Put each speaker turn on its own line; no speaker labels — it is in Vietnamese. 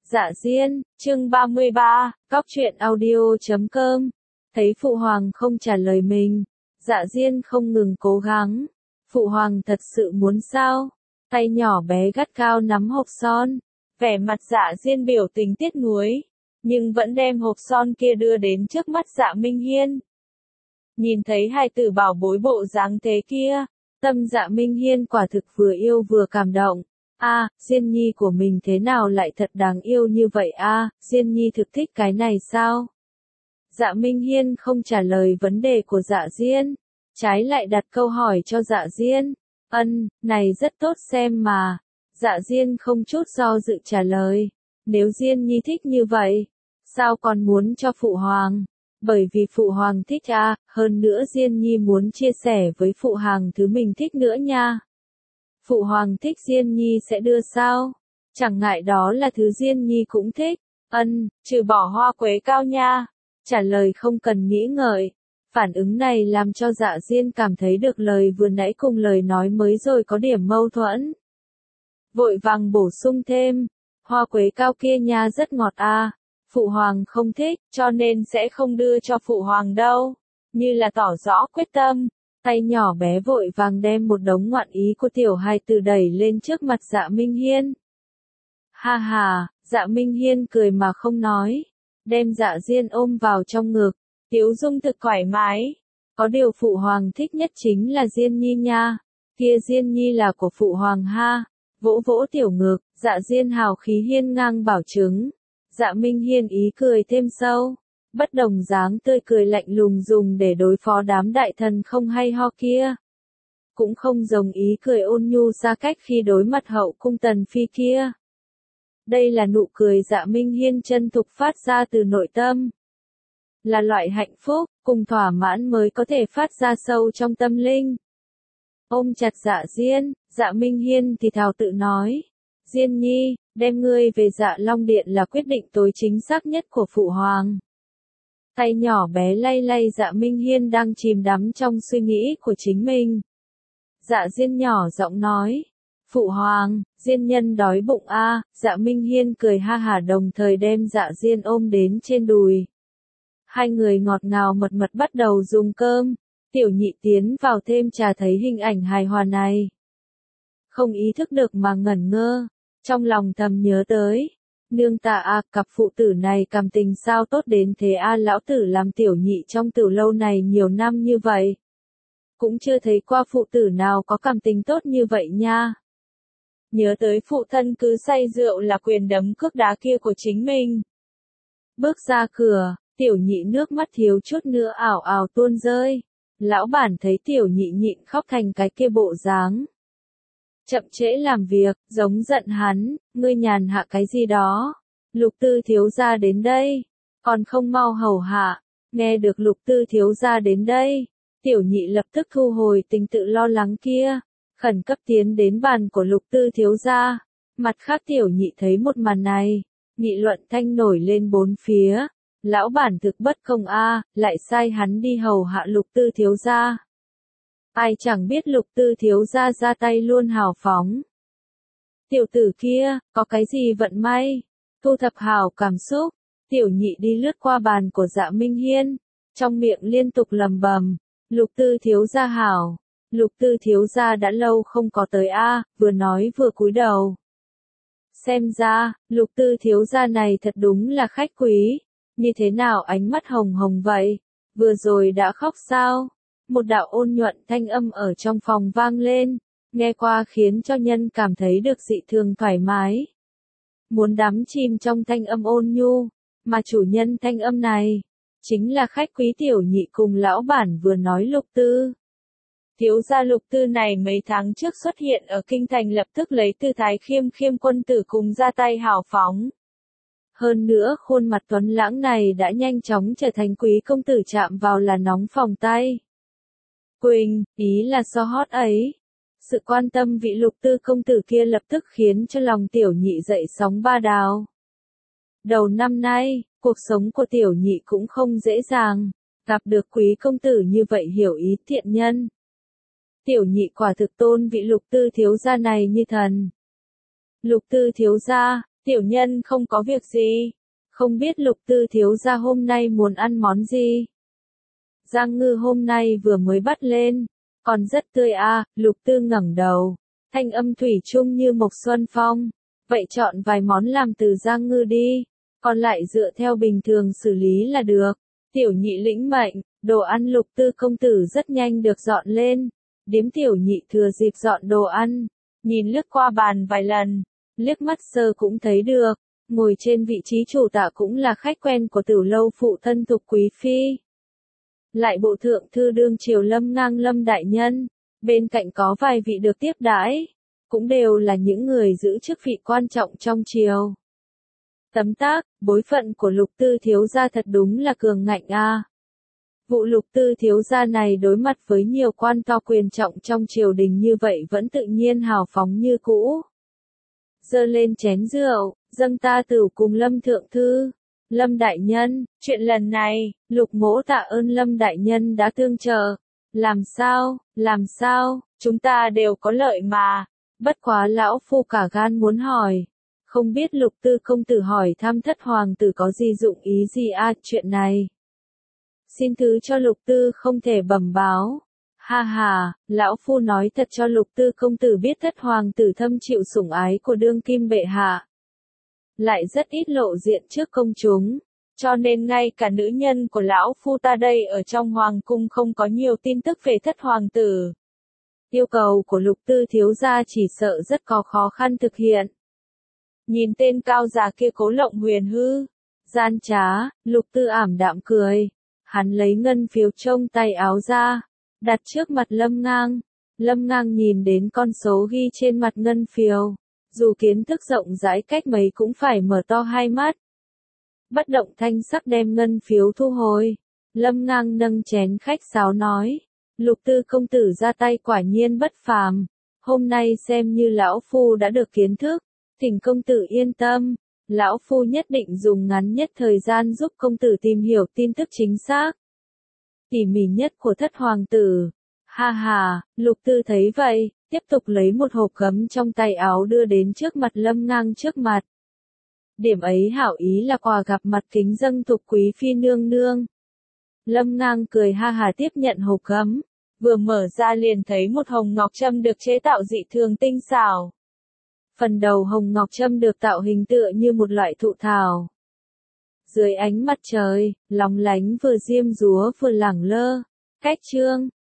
Dạ Diên, chương 33, cóc truyện audio.com. Thấy Phụ Hoàng không trả lời mình, Dạ Diên không ngừng cố gắng. Phụ Hoàng thật sự muốn sao? Tay nhỏ bé gắt cao nắm hộp son. Vẻ mặt Dạ Diên biểu tình tiếc nuối, nhưng vẫn đem hộp son kia đưa đến trước mắt Dạ Minh Hiên. Nhìn thấy hai tử bảo bối bộ dáng thế kia, tâm Dạ Minh Hiên quả thực vừa yêu vừa cảm động. Diên Nhi của mình thế nào lại thật đáng yêu như vậy Diên Nhi thực thích cái này sao? Dạ Minh Hiên không trả lời vấn đề của Dạ Diên, trái lại đặt câu hỏi cho Dạ Diên. Này rất tốt xem mà. Dạ Diên không chút do dự trả lời. Nếu Diên Nhi thích như vậy, sao còn muốn cho Phụ Hoàng? Bởi vì Phụ Hoàng thích hơn nữa Diên Nhi muốn chia sẻ với Phụ Hoàng thứ mình thích nữa nha. Phụ Hoàng thích Diên Nhi sẽ đưa sao? Chẳng ngại đó là thứ Diên Nhi cũng thích. Trừ bỏ hoa quế cao nha. Trả lời không cần nghĩ ngợi. Phản ứng này làm cho Dạ Diên cảm thấy được lời vừa nãy cùng lời nói mới rồi có điểm mâu thuẫn. Vội vàng bổ sung thêm. Hoa quế cao kia nha rất ngọt Phụ Hoàng không thích, cho nên sẽ không đưa cho Phụ Hoàng đâu. Như là tỏ rõ quyết tâm. Tay nhỏ bé vội vàng đem một đống ngoạn ý của tiểu hài tử đẩy lên trước mặt Dạ Minh Hiên. Ha ha, Dạ Minh Hiên cười mà không nói. Đem Dạ Diên ôm vào trong ngực. Tiếu dung thực thoải mái. Có điều Phụ Hoàng thích nhất chính là Diên Nhi nha. Kia Diên Nhi là của Phụ Hoàng ha. Vỗ vỗ tiểu ngực, Dạ Diên hào khí hiên ngang bảo chứng. Dạ Minh Hiên ý cười thêm sâu. Bất đồng dáng tươi cười lạnh lùng dùng để đối phó đám đại thần không hay ho kia. Cũng không giống ý cười ôn nhu xa cách khi đối mặt hậu cung tần phi kia. Đây là nụ cười Dạ Minh Hiên chân thực phát ra từ nội tâm. Là loại hạnh phúc, cùng thỏa mãn mới có thể phát ra sâu trong tâm linh. Ôm chặt Dạ Diên, Dạ Minh Hiên thì thào tự nói. Diên Nhi, đem ngươi về Dạ Long Điện là quyết định tối chính xác nhất của Phụ Hoàng. Tay nhỏ bé lay lay Dạ Minh Hiên đang chìm đắm trong suy nghĩ của chính mình. Dạ Diên nhỏ giọng nói. Phụ Hoàng, Diên nhân đói bụng Dạ Minh Hiên cười ha hả đồng thời đem Dạ Diên ôm đến trên đùi. Hai người ngọt ngào mật mật bắt đầu dùng cơm. Tiểu nhị tiến vào thêm trà thấy hình ảnh hài hòa này. Không ý thức được mà ngẩn ngơ. Trong lòng thầm nhớ tới. Nương tạ cặp phụ tử này cảm tình sao tốt đến thế lão tử làm tiểu nhị trong tiểu lâu này nhiều năm như vậy. Cũng chưa thấy qua phụ tử nào có cảm tình tốt như vậy nha. Nhớ tới phụ thân cứ say rượu là quyền đấm cước đá kia của chính mình. Bước ra cửa, tiểu nhị nước mắt thiếu chút nữa ảo ảo tuôn rơi. Lão bản thấy tiểu nhị nhịn khóc thành cái kia bộ dáng. Chậm trễ làm việc, giống giận hắn, ngươi nhàn hạ cái gì đó. Lục tư thiếu gia đến đây, còn không mau hầu hạ. Nghe được lục tư thiếu gia đến đây, tiểu nhị lập tức thu hồi tình tự lo lắng kia, khẩn cấp tiến đến bàn của lục tư thiếu gia. Mặt khác tiểu nhị thấy một màn này, nghị luận thanh nổi lên bốn phía. Lão bản thực bất công lại sai hắn đi hầu hạ lục tư thiếu gia. Ai chẳng biết lục tư thiếu gia ra tay luôn hào phóng. Tiểu tử kia, có cái gì vận may? Thu thập hào cảm xúc, tiểu nhị đi lướt qua bàn của Dạ Minh Hiên, trong miệng liên tục lầm bầm. Lục tư thiếu gia hảo, lục tư thiếu gia đã lâu không có tới vừa nói vừa cúi đầu. Xem ra, lục tư thiếu gia này thật đúng là khách quý, như thế nào ánh mắt hồng hồng vậy, vừa rồi đã khóc sao? Một đạo ôn nhuận thanh âm ở trong phòng vang lên, nghe qua khiến cho nhân cảm thấy được dị thường thoải mái. Muốn đắm chìm trong thanh âm ôn nhu, mà chủ nhân thanh âm này, chính là khách quý tiểu nhị cùng lão bản vừa nói lục tư. Thiếu gia lục tư này mấy tháng trước xuất hiện ở kinh thành lập tức lấy tư thái khiêm khiêm quân tử cùng ra tay hào phóng. Hơn nữa khuôn mặt tuấn lãng này đã nhanh chóng trở thành quý công tử chạm vào là nóng phòng tay. Quỳnh, ý là so hot ấy. Sự quan tâm vị lục tư công tử kia lập tức khiến cho lòng tiểu nhị dậy sóng ba đào. Đầu năm nay, cuộc sống của tiểu nhị cũng không dễ dàng, gặp được quý công tử như vậy hiểu ý thiện nhân. Tiểu nhị quả thực tôn vị lục tư thiếu gia này như thần. Lục tư thiếu gia, Tiểu nhân không có việc gì. Không biết Lục Tư thiếu gia hôm nay muốn ăn món gì? Giang ngư hôm nay vừa mới bắt lên, còn rất tươi à, Lục Tư ngẩng đầu, thanh âm thủy chung như mộc xuân phong. Vậy chọn vài món làm từ giang ngư đi, còn lại dựa theo bình thường xử lý là được. Tiểu nhị lĩnh mệnh, đồ ăn Lục Tư công tử rất nhanh được dọn lên. Điếm tiểu nhị thừa dịp dọn đồ ăn, nhìn lướt qua bàn vài lần, liếc mắt sơ cũng thấy được, ngồi trên vị trí chủ tọa cũng là khách quen của Tử lâu phụ thân Thục quý phi. Lại bộ thượng thư đương triều Lâm Ngang Lâm đại nhân, bên cạnh có vài vị được tiếp đãi, cũng đều là những người giữ chức vị quan trọng trong triều. Tấm tắc, bối phận của Lục Tư thiếu gia thật đúng là cường ngạnh a. Vụ Lục Tư thiếu gia này đối mặt với nhiều quan to quyền trọng trong triều đình như vậy vẫn tự nhiên hào phóng như cũ. Giơ lên chén rượu, dâng ta tửu cùng Lâm thượng thư. Lâm đại nhân, chuyện lần này, Lục mỗ tạ ơn Lâm đại nhân đã tương trợ. Làm sao, chúng ta đều có lợi mà. Bất quá lão phu cả gan muốn hỏi. Không biết Lục Tư công tử hỏi thăm thất hoàng tử có gì dụng ý gì chuyện này. Xin thứ cho Lục Tư không thể bẩm báo. Ha ha, lão phu nói thật cho Lục Tư công tử biết thất hoàng tử thâm chịu sủng ái của đương kim bệ hạ. Lại rất ít lộ diện trước công chúng, cho nên ngay cả nữ nhân của lão phu ta đây ở trong hoàng cung không có nhiều tin tức về thất hoàng tử. Yêu cầu của Lục Tư thiếu gia chỉ sợ rất có khó khăn thực hiện. Nhìn tên cao già kia cố lộng huyền hư, gian trá, Lục Tư ảm đạm cười. Hắn lấy ngân phiếu trong tay áo ra, đặt trước mặt Lâm Ngang. Lâm Ngang nhìn đến con số ghi trên mặt ngân phiếu, dù kiến thức rộng rãi cách mấy cũng phải mở to hai mắt. Bất động thanh sắc đem ngân phiếu thu hồi. Lâm Ngang nâng chén khách sáo nói, Lục Tư công tử ra tay quả nhiên bất phàm. Hôm nay xem như lão phu đã được kiến thức, thỉnh công tử yên tâm. Lão phu nhất định dùng ngắn nhất thời gian giúp công tử tìm hiểu tin tức chính xác, tỉ mỉ nhất của thất hoàng tử. Ha ha, Lục Tư thấy vậy, tiếp tục lấy một hộp gấm trong tay áo đưa đến trước mặt Lâm Ngang trước mặt. Điểm ấy hảo ý là quà gặp mặt kính dâng Thục quý phi nương nương. Lâm Ngang cười ha hà tiếp nhận hộp gấm, vừa mở ra liền thấy một hồng ngọc trâm được chế tạo dị thường tinh xảo. Phần đầu hồng ngọc trâm được tạo hình tựa như một loại thụ thảo. Dưới ánh mặt trời, lóng lánh vừa diêm dúa vừa lẳng lơ. Cách chương